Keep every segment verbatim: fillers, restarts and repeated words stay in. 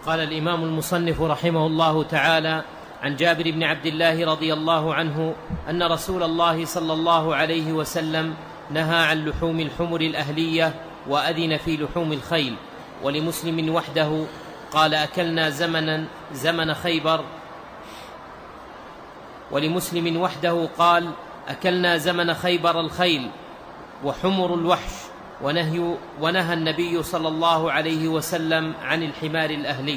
قال الإمام المصنف رحمه الله تعالى: عن جابر بن عبد الله رضي الله عنه أن رسول الله صلى الله عليه وسلم نهى عن لحوم الحمر الأهلية وأذن في لحوم الخيل. ولمسلم وحده قال: أكلنا زمنا زمن خيبر ولمسلم وحده قال: أكلنا زمن خيبر الخيل وحمر الوحش، ونهي ونهى النبي صلى الله عليه وسلم عن الحمار الأهلي.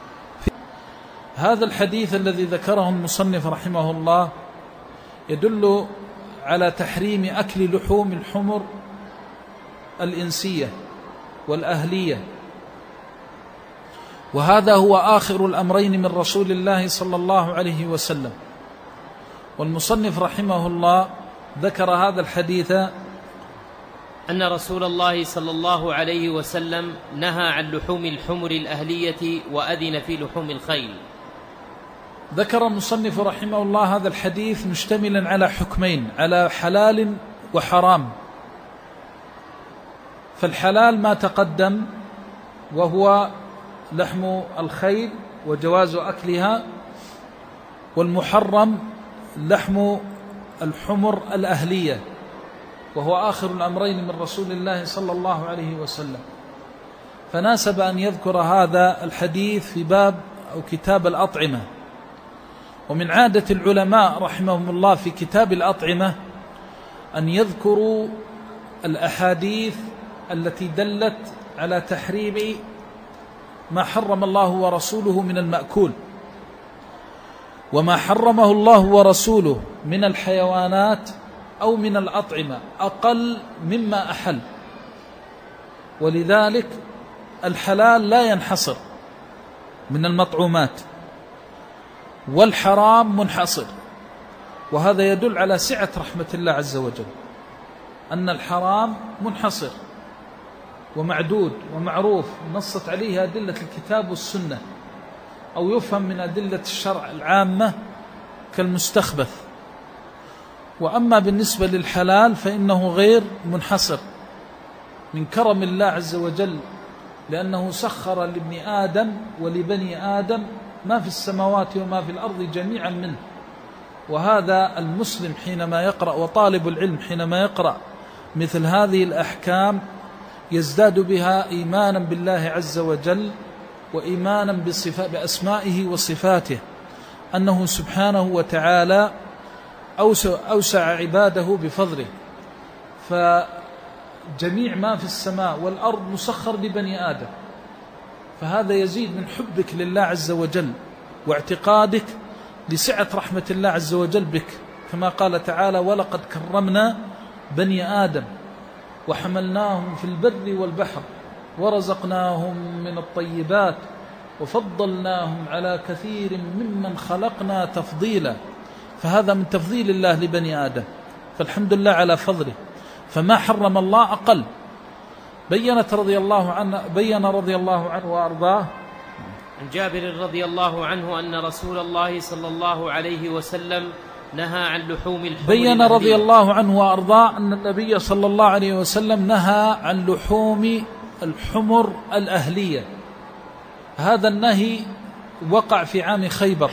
هذا الحديث الذي ذكره المصنف رحمه الله يدل على تحريم أكل لحوم الحمر الإنسية والأهلية، وهذا هو آخر الأمرين من رسول الله صلى الله عليه وسلم. والمصنف رحمه الله ذكر هذا الحديث أن رسول الله صلى الله عليه وسلم نهى عن لحوم الحمر الأهلية وأذن في لحوم الخيل. ذكر المصنف رحمه الله هذا الحديث مشتملا على حكمين، على حلال وحرام. فالحلال ما تقدم وهو لحم الخيل وجواز أكلها، والمحرم لحم الحمر الأهلية، وهو آخر الأمرين من رسول الله صلى الله عليه وسلم. فناسب أن يذكر هذا الحديث في باب أو كتاب الأطعمة. ومن عادة العلماء رحمهم الله في كتاب الأطعمة أن يذكروا الأحاديث التي دلت على تحريم ما حرم الله ورسوله من المأكول، وما حرمه الله ورسوله من الحيوانات أو من الأطعمة أقل مما أحل. ولذلك الحلال لا ينحصر من المطعومات، والحرام منحصر. وهذا يدل على سعة رحمة الله عز وجل، أن الحرام منحصر ومعدود ومعروف نصت عليه أدلة الكتاب والسنة، أو يفهم من أدلة الشرع العامة كالمستخبث. وأما بالنسبة للحلال فإنه غير منحصر، من كرم الله عز وجل، لأنه سخر لابن آدم ولبني آدم ما في السماوات وما في الأرض جميعا منه. وهذا المسلم حينما يقرأ، وطالب العلم حينما يقرأ مثل هذه الأحكام يزداد بها إيمانا بالله عز وجل، وإيمانا بأسمائه وصفاته، أنه سبحانه وتعالى أوسع عباده بفضله. فجميع ما في السماء والأرض مسخر لبني آدم، فهذا يزيد من حبك لله عز وجل واعتقادك لسعة رحمة الله عز وجل بك، كما قال تعالى: ولقد كرمنا بني آدم وحملناهم في البر والبحر ورزقناهم من الطيبات وفضلناهم على كثير ممن خلقنا تفضيلا. فهذا من تفضيل الله لبني آدم، فالحمد لله على فضله. فما حرم الله أقل. بينت رضي الله عنه بين رضي الله عنه وأرضاه عن جابر رضي الله عنه أن رسول الله صلى الله عليه وسلم نهى عن لحوم الحمر بين رضي الله عنه وأرضاه أن النبي صلى الله عليه وسلم نهى عن لحوم الحمر الأهلية. هذا النهي وقع في عام خيبر،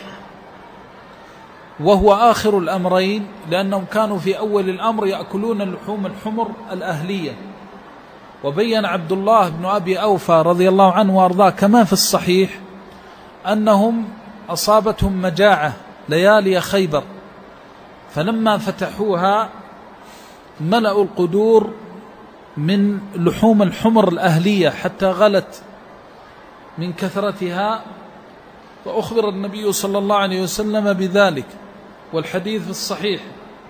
وهو آخر الأمرين، لأنهم كانوا في أول الأمر يأكلون اللحوم الحمر الأهلية. وبين عبد الله بن أبي أوفى رضي الله عنه وأرضاه كما في الصحيح أنهم أصابتهم مجاعة ليالي خيبر، فلما فتحوها ملأوا القدور من لحوم الحمر الأهلية حتى غلت من كثرتها، فأخبر النبي صلى الله عليه وسلم بذلك، والحديث في الصحيح.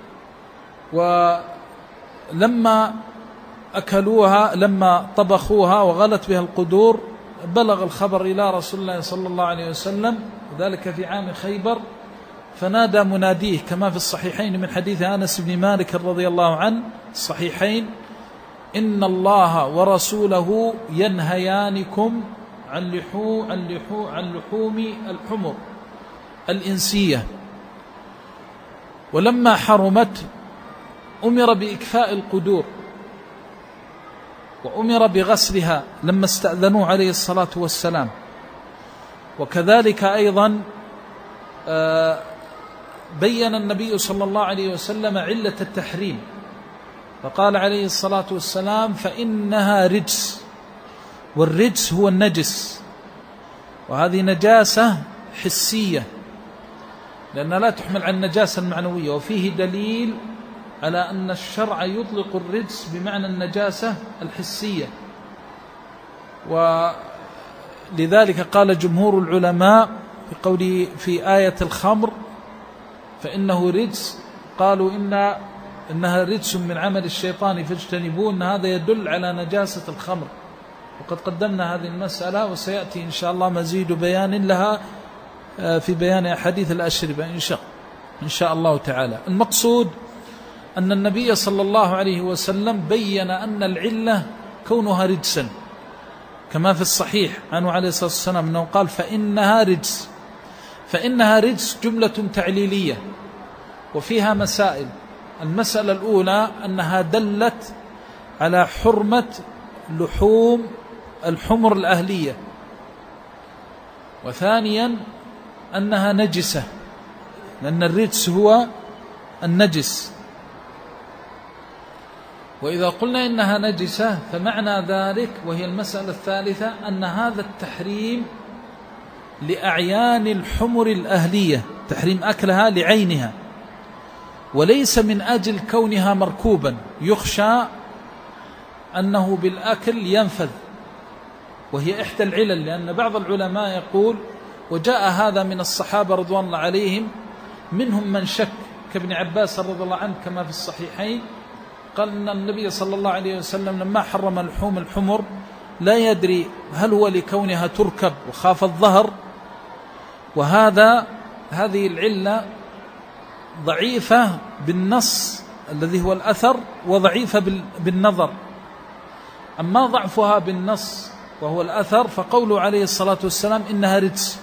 ولما أكلوها، لما طبخوها وغلت بها القدور، بلغ الخبر إلى رسول الله صلى الله عليه وسلم، وذلك في عام خيبر، فنادى مناديه كما في الصحيحين من حديث أنس بن مالك رضي الله عنه الصحيحين: إن الله ورسوله ينهيانكم عن لحوم عن لحوم عن لحوم الحمر الإنسية. ولما حرمت أمر بإكفاء القدور، وأمر بغسلها لما استأذنوه عليه الصلاة والسلام. وكذلك أيضا بين النبي صلى الله عليه وسلم علة التحريم، فقال عليه الصلاة والسلام: فإنها رجس، والرجس هو النجس، وهذه نجاسة حسية لأنها لا تحمل عن النجاسة المعنوية، وفيه دليل على أن الشرع يطلق الرجس بمعنى النجاسة الحسية. ولذلك قال جمهور العلماء في قوله في آية الخمر فإنه رجس، قالوا إن إنها رجس من عمل الشيطان فاجتنبوه، إن هذا يدل على نجاسة الخمر، وقد قدمنا هذه المسألة وسيأتي إن شاء الله مزيد بيان لها في بيان أحاديث الأشربة إن شاء إن شاء الله تعالى. المقصود أن النبي صلى الله عليه وسلم بين أن العلة كونها رجسا، كما في الصحيح عنه عليه الصلاة والسلام أنه قال: فإنها رجس. فإنها رجس جملة تعليلية وفيها مسائل. المسألة الأولى أنها دلت على حرمة لحوم الحمر الأهلية، وثانيا أنها نجسة، لأن الرجس هو النجس. وإذا قلنا إنها نجسة فمعنى ذلك، وهي المسألة الثالثة، أن هذا التحريم لأعيان الحمر الأهلية، تحريم أكلها لعينها، وليس من أجل كونها مركوبا يخشى أنه بالأكل ينفذ، وهي إحدى العلل. لأن بعض العلماء يقول، وجاء هذا من الصحابة رضوان الله عليهم، منهم من شك كابن عباس رضي الله عنه كما في الصحيحين، قال أن النبي صلى الله عليه وسلم لما حرم لحوم الحمر لا يدري هل هو لكونها تركب وخاف الظهر، وهذا هذه العلة ضعيفة بالنص الذي هو الأثر، وضعيفة بالنظر. أما ضعفها بالنص وهو الأثر فقوله عليه الصلاة والسلام إنها رجس،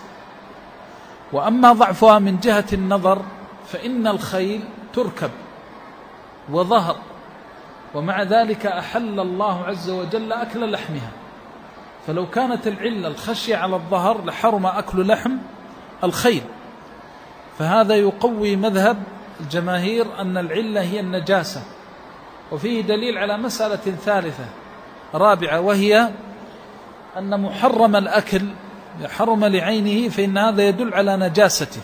وأما ضعفها من جهة النظر فإن الخيل تركب وظهر، ومع ذلك أحل الله عز وجل أكل لحمها، فلو كانت العلة الخشية على الظهر لحرم أكل لحم الخيل. فهذا يقوي مذهب الجماهير أن العلة هي النجاسة. وفيه دليل على مسألة ثالثة رابعة، وهي أن محرم الأكل حرم لعينه، فإن هذا يدل على نجاسته،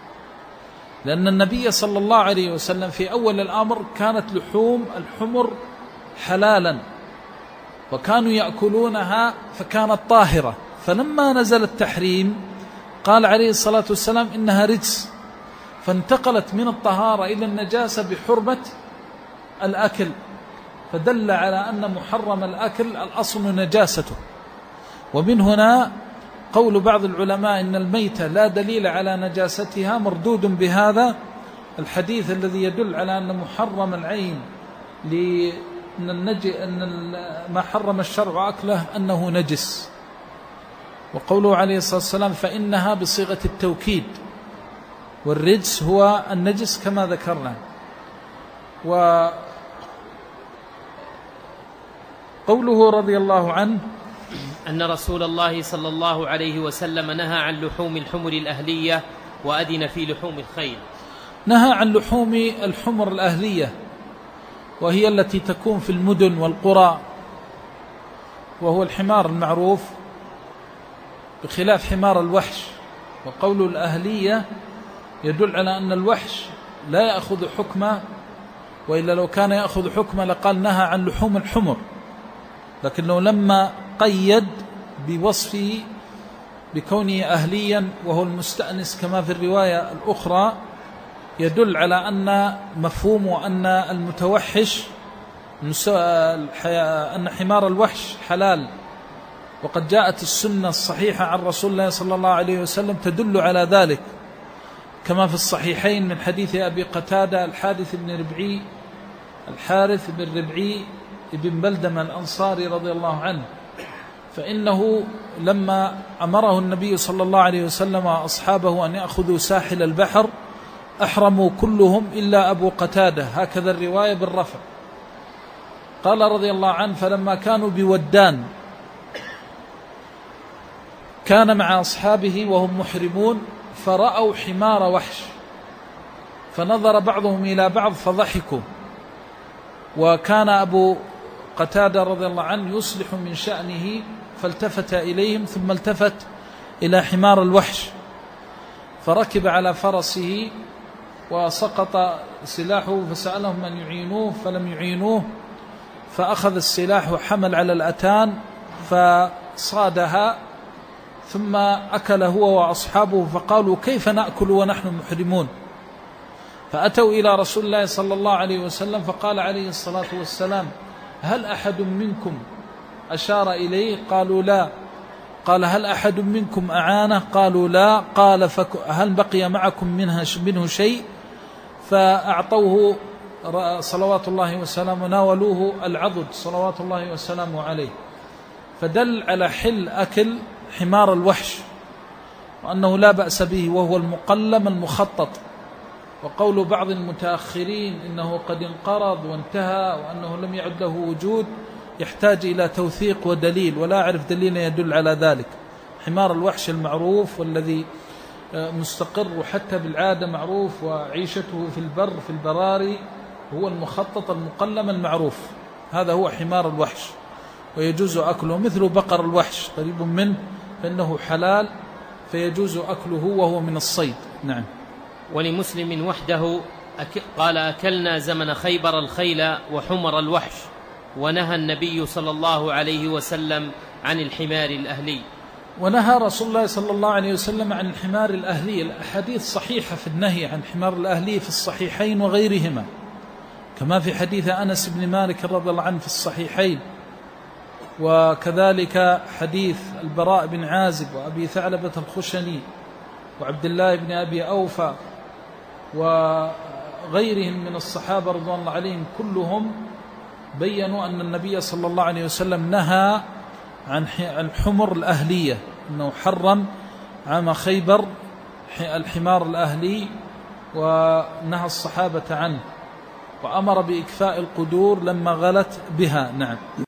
لأن النبي صلى الله عليه وسلم في أول الأمر كانت لحوم الحمر حلالا وكانوا يأكلونها فكانت طاهرة، فلما نزل التحريم قال عليه الصلاة والسلام إنها رجس، فانتقلت من الطهارة إلى النجاسة بحرمة الأكل، فدل على أن محرم الأكل الأصل نجاسته. ومن هنا قول بعض العلماء إن الميتة لا دليل على نجاستها مردود بهذا الحديث الذي يدل على أن محرم العين لأن النجي أن ما حرم الشرع أكله أنه نجس. وقوله عليه الصلاة والسلام فإنها بصيغة التوكيد، والرجس هو النجس كما ذكرنا. وقوله رضي الله عنه أن رسول الله صلى الله عليه وسلم نهى عن لحوم الحمر الأهلية وأذن في لحوم الخيل. نهى عن لحوم الحمر الأهلية، وهي التي تكون في المدن والقرى، وهو الحمار المعروف بخلاف حمار الوحش. وقول الأهلية يدل على أن الوحش لا يأخذ حكمه، وإلا لو كان يأخذ حكمه لقال نهى عن لحوم الحمر، لكنه لما قيد بوصفه بكونه أهليا وهو المستأنس كما في الرواية الأخرى، يدل على أن مفهوم أن المتوحش أن حمار الوحش حلال. وقد جاءت السنة الصحيحة عن رسول الله صلى الله عليه وسلم تدل على ذلك، كما في الصحيحين من حديث أبي قتادة الحارث بن ربعي الحارث بن ربعي ابن بلدم الأنصاري رضي الله عنه، فإنه لما أمره النبي صلى الله عليه وسلم وأصحابه أن يأخذوا ساحل البحر أحرموا كلهم إلا أبو قتادة، هكذا الرواية بالرفع. قال رضي الله عنه فلما كانوا بودان كان مع أصحابه وهم محرمون فرأوا حمار وحش، فنظر بعضهم إلى بعض فضحكوا. وكان أبو قتادة رضي الله عنه يصلح من شأنه فالتفت إليهم ثم التفت إلى حمار الوحش فركب على فرسه وسقط سلاحه فسألهم أن يعينوه فلم يعينوه، فأخذ السلاح وحمل على الأتان فصادها ثم أكل هو وأصحابه، فقالوا كيف نأكل ونحن محرمون؟ فأتوا إلى رسول الله صلى الله عليه وسلم فقال عليه الصلاة والسلام هل أحد منكم أشار إليه؟ قالوا لا. قال هل أحد منكم أعانه؟ قالوا لا. قال هل بقي معكم منها منه شيء؟ فأعطوه صلوات الله وسلامه، ناولوه العضد صلوات الله وسلامه عليه، فدل على حل أكل حمار الوحش وأنه لا بأس به، وهو المقلم المخطط. وقول بعض المتأخرين إنه قد انقرض وانتهى وأنه لم يعد له وجود يحتاج إلى توثيق ودليل، ولا أعرف دليل يدل على ذلك. حمار الوحش المعروف والذي مستقر حتى بالعادة معروف وعيشته في البر في البراري هو المخطط المقلم المعروف، هذا هو حمار الوحش ويجوز أكله، مثل بقر الوحش قريب منه فإنه حلال فيجوز أكله وهو من الصيد. نعم. ولمسلم وحده أك... قال أكلنا زمن خيبر الخيل وحمر الوحش، ونهى النبي صلى الله عليه وسلم عن الحمار الأهلي. ونهى رسول الله صلى الله عليه وسلم عن الحمار الأهلي. الأحاديث صحيحة في النهي عن حمار الأهلي في الصحيحين وغيرهما، كما في حديث أنس بن مالك رضي الله عنه في الصحيحين، وكذلك حديث البراء بن عازب وأبي ثعلبة الخشني وعبد الله بن أبي أوفى وغيرهم من الصحابة رضوان الله عليهم، كلهم بيّنوا أن النبي صلى الله عليه وسلم نهى عن الحمر الأهلية، أنه حرم عام خيبر الحمار الأهلي ونهى الصحابة عنه، وأمر بإكفاء القدور لما غلت بها. نعم.